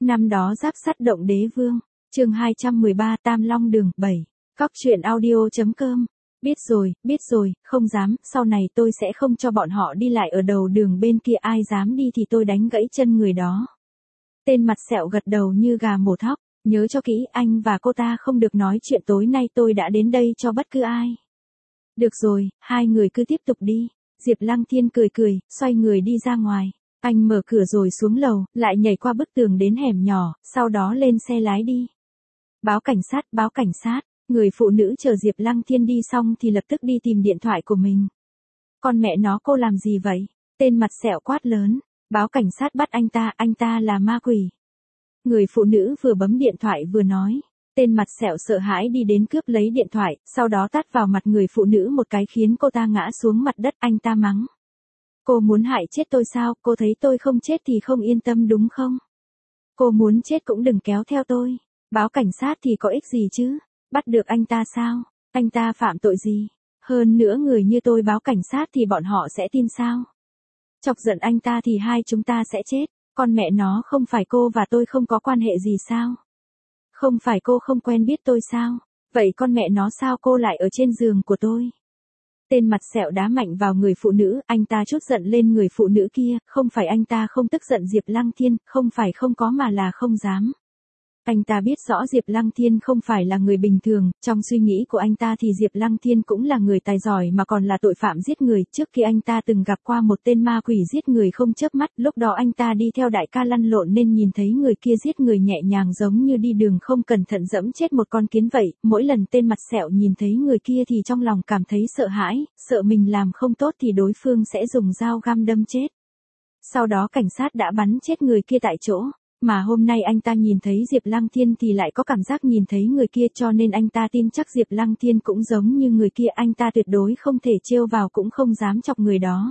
Năm đó giáp sắt động đế vương, chương 213 Tam Long Đường 7, Cóc truyện audio.com. Biết rồi, không dám, sau này tôi sẽ không cho bọn họ đi lại ở đầu đường bên kia, ai dám đi thì tôi đánh gãy chân người đó. Tên mặt sẹo gật đầu như gà mổ thóc, nhớ cho kỹ, anh và cô ta không được nói chuyện, tối nay tôi đã đến đây cho bất cứ ai. Được rồi, hai người cứ tiếp tục đi. Diệp Lăng Thiên cười, xoay người đi ra ngoài. Anh mở cửa rồi xuống lầu, lại nhảy qua bức tường đến hẻm nhỏ, sau đó lên xe lái đi. Báo cảnh sát. Người phụ nữ chờ Diệp Lăng Thiên đi xong thì lập tức đi tìm điện thoại của mình. Con mẹ nó, cô làm gì vậy? Tên mặt sẹo quát lớn. Báo cảnh sát bắt anh ta là ma quỷ. Người phụ nữ vừa bấm điện thoại vừa nói. Tên mặt sẹo sợ hãi đi đến cướp lấy điện thoại, sau đó tát vào mặt người phụ nữ một cái khiến cô ta ngã xuống mặt đất. Anh ta mắng. Cô muốn hại chết tôi sao? Cô thấy tôi không chết thì không yên tâm đúng không? Cô muốn chết cũng đừng kéo theo tôi. Báo cảnh sát thì có ích gì chứ? Bắt được anh ta sao? Anh ta phạm tội gì? Hơn nữa người như tôi báo cảnh sát thì bọn họ sẽ tin sao? Chọc giận anh ta thì hai chúng ta sẽ chết. Con mẹ nó, không phải cô và tôi không có quan hệ gì sao? Không phải cô không quen biết tôi sao? Vậy con mẹ nó, sao cô lại ở trên giường của tôi? Tên mặt sẹo đá mạnh vào người phụ nữ, anh ta trút giận lên người phụ nữ kia, không phải anh ta không tức giận Diệp Lăng Thiên, không phải không có mà là không dám. Anh ta biết rõ Diệp Lăng Thiên không phải là người bình thường, trong suy nghĩ của anh ta thì Diệp Lăng Thiên cũng là người tài giỏi mà còn là tội phạm giết người. Trước khi anh ta từng gặp qua một tên ma quỷ giết người không chớp mắt, lúc đó anh ta đi theo đại ca lăn lộn nên nhìn thấy người kia giết người nhẹ nhàng giống như đi đường không cẩn thận dẫm chết một con kiến vậy. Mỗi lần tên mặt sẹo nhìn thấy người kia thì trong lòng cảm thấy sợ hãi, sợ mình làm không tốt thì đối phương sẽ dùng dao găm đâm chết. Sau đó cảnh sát đã bắn chết người kia tại chỗ. Mà hôm nay anh ta nhìn thấy Diệp Lăng Thiên thì lại có cảm giác nhìn thấy người kia, cho nên anh ta tin chắc Diệp Lăng Thiên cũng giống như người kia, anh ta tuyệt đối không thể trêu vào cũng không dám chọc người đó.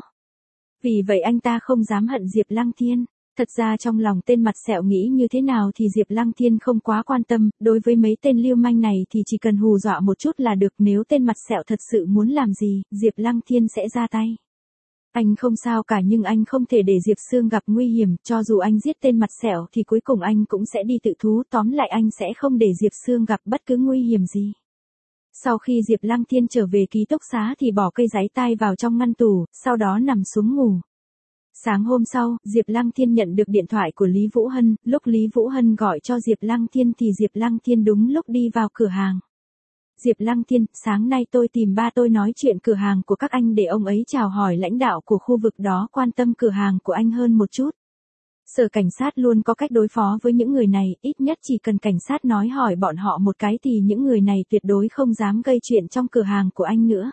Vì vậy anh ta không dám hận Diệp Lăng Thiên. Thật ra trong lòng tên mặt sẹo nghĩ như thế nào thì Diệp Lăng Thiên không quá quan tâm, đối với mấy tên lưu manh này thì chỉ cần hù dọa một chút là được, nếu tên mặt sẹo thật sự muốn làm gì, Diệp Lăng Thiên sẽ ra tay. Anh không sao cả, nhưng anh không thể để Diệp Sương gặp nguy hiểm, cho dù anh giết tên mặt sẹo thì cuối cùng anh cũng sẽ đi tự thú, tóm lại anh sẽ không để Diệp Sương gặp bất cứ nguy hiểm gì. Sau khi Diệp Lăng Thiên trở về ký túc xá thì bỏ cây giấy tai vào trong ngăn tủ, sau đó nằm xuống ngủ. Sáng hôm sau, Diệp Lăng Thiên nhận được điện thoại của Lý Vũ Hân, lúc Lý Vũ Hân gọi cho Diệp Lăng Thiên thì Diệp Lăng Thiên đúng lúc đi vào cửa hàng. Diệp Lăng Thiên, sáng nay tôi tìm ba tôi nói chuyện cửa hàng của các anh để ông ấy chào hỏi lãnh đạo của khu vực đó quan tâm cửa hàng của anh hơn một chút. Sở cảnh sát luôn có cách đối phó với những người này, ít nhất chỉ cần cảnh sát nói hỏi bọn họ một cái thì những người này tuyệt đối không dám gây chuyện trong cửa hàng của anh nữa.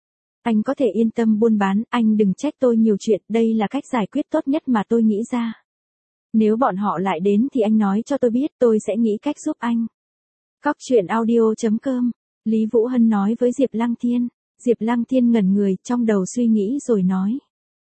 Anh có thể yên tâm buôn bán, anh đừng trách tôi nhiều chuyện, đây là cách giải quyết tốt nhất mà tôi nghĩ ra. Nếu bọn họ lại đến thì anh nói cho tôi biết, tôi sẽ nghĩ cách giúp anh. Cóc truyện audio.com. Lý Vũ Hân nói với Diệp Lăng Thiên. Diệp Lăng Thiên ngẩn người, trong đầu suy nghĩ rồi nói.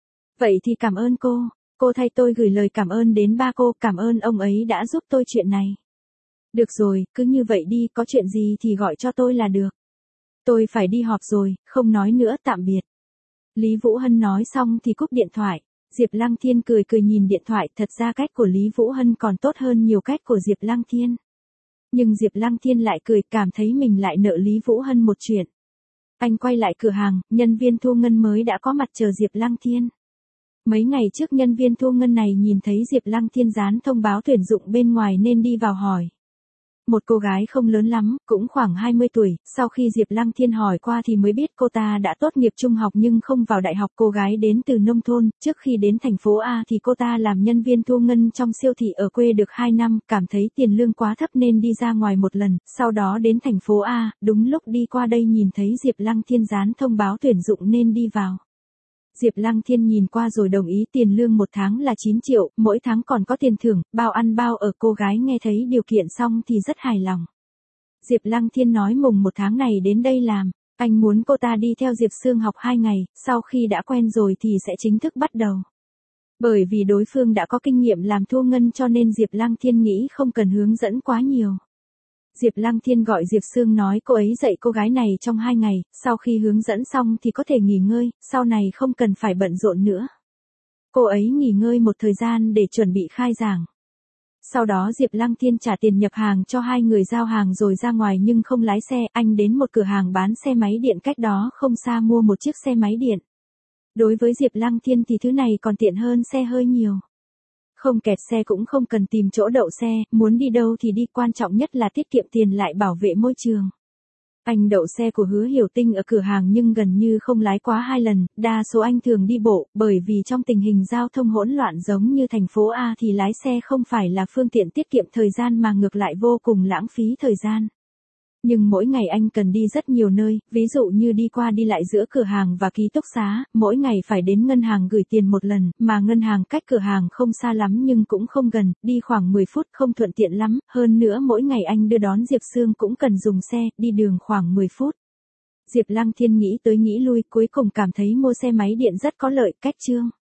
Vậy thì cảm ơn cô thay tôi gửi lời cảm ơn đến ba cô, cảm ơn ông ấy đã giúp tôi chuyện này. Được rồi, cứ như vậy đi, có chuyện gì thì gọi cho tôi là được. Tôi phải đi họp rồi, không nói nữa, tạm biệt. Lý Vũ Hân nói xong thì cúp điện thoại. Diệp Lăng Thiên cười nhìn điện thoại, thật ra cách của Lý Vũ Hân còn tốt hơn nhiều cách của Diệp Lăng Thiên. Nhưng Diệp Lăng Thiên lại cười, cảm thấy mình lại nợ Lý Vũ Hân một chuyện. Anh quay lại cửa hàng, nhân viên thu ngân mới đã có mặt chờ Diệp Lăng Thiên. Mấy ngày trước nhân viên thu ngân này nhìn thấy Diệp Lăng Thiên dán thông báo tuyển dụng bên ngoài nên đi vào hỏi. Một cô gái không lớn lắm, cũng khoảng 20 tuổi, sau khi Diệp Lăng Thiên hỏi qua thì mới biết cô ta đã tốt nghiệp trung học nhưng không vào đại học. Cô gái đến từ nông thôn, trước khi đến thành phố A thì cô ta làm nhân viên thu ngân trong siêu thị ở quê được 2 năm, cảm thấy tiền lương quá thấp nên đi ra ngoài một lần, sau đó đến thành phố A, đúng lúc đi qua đây nhìn thấy Diệp Lăng Thiên dán thông báo tuyển dụng nên đi vào. Diệp Lăng Thiên nhìn qua rồi đồng ý, tiền lương một tháng là 9 triệu, mỗi tháng còn có tiền thưởng, bao ăn bao ở. Cô gái nghe thấy điều kiện xong thì rất hài lòng. Diệp Lăng Thiên nói mùng 1 tháng này đến đây làm, anh muốn cô ta đi theo Diệp Sương học 2 ngày, sau khi đã quen rồi thì sẽ chính thức bắt đầu. Bởi vì đối phương đã có kinh nghiệm làm thu ngân cho nên Diệp Lăng Thiên nghĩ không cần hướng dẫn quá nhiều. Diệp Lăng Thiên gọi Diệp Sương nói cô ấy dạy cô gái này trong 2 ngày, sau khi hướng dẫn xong thì có thể nghỉ ngơi, sau này không cần phải bận rộn nữa. Cô ấy nghỉ ngơi một thời gian để chuẩn bị khai giảng. Sau đó Diệp Lăng Thiên trả tiền nhập hàng cho hai người giao hàng rồi ra ngoài nhưng không lái xe, anh đến một cửa hàng bán xe máy điện cách đó không xa mua một chiếc xe máy điện. Đối với Diệp Lăng Thiên thì thứ này còn tiện hơn xe hơi nhiều. Không kẹt xe cũng không cần tìm chỗ đậu xe, muốn đi đâu thì đi, quan trọng nhất là tiết kiệm tiền lại bảo vệ môi trường. Anh đậu xe của Hứa Hiểu Tinh ở cửa hàng nhưng gần như không lái quá 2 lần, đa số anh thường đi bộ, bởi vì trong tình hình giao thông hỗn loạn giống như thành phố A thì lái xe không phải là phương tiện tiết kiệm thời gian mà ngược lại vô cùng lãng phí thời gian. Nhưng mỗi ngày anh cần đi rất nhiều nơi, ví dụ như đi qua đi lại giữa cửa hàng và ký túc xá, mỗi ngày phải đến ngân hàng gửi tiền một lần, mà ngân hàng cách cửa hàng không xa lắm nhưng cũng không gần, đi khoảng 10 phút không thuận tiện lắm, hơn nữa mỗi ngày anh đưa đón Diệp Sương cũng cần dùng xe, đi đường khoảng 10 phút. Diệp Lăng Thiên nghĩ tới nghĩ lui, cuối cùng cảm thấy mua xe máy điện rất có lợi, cách chương.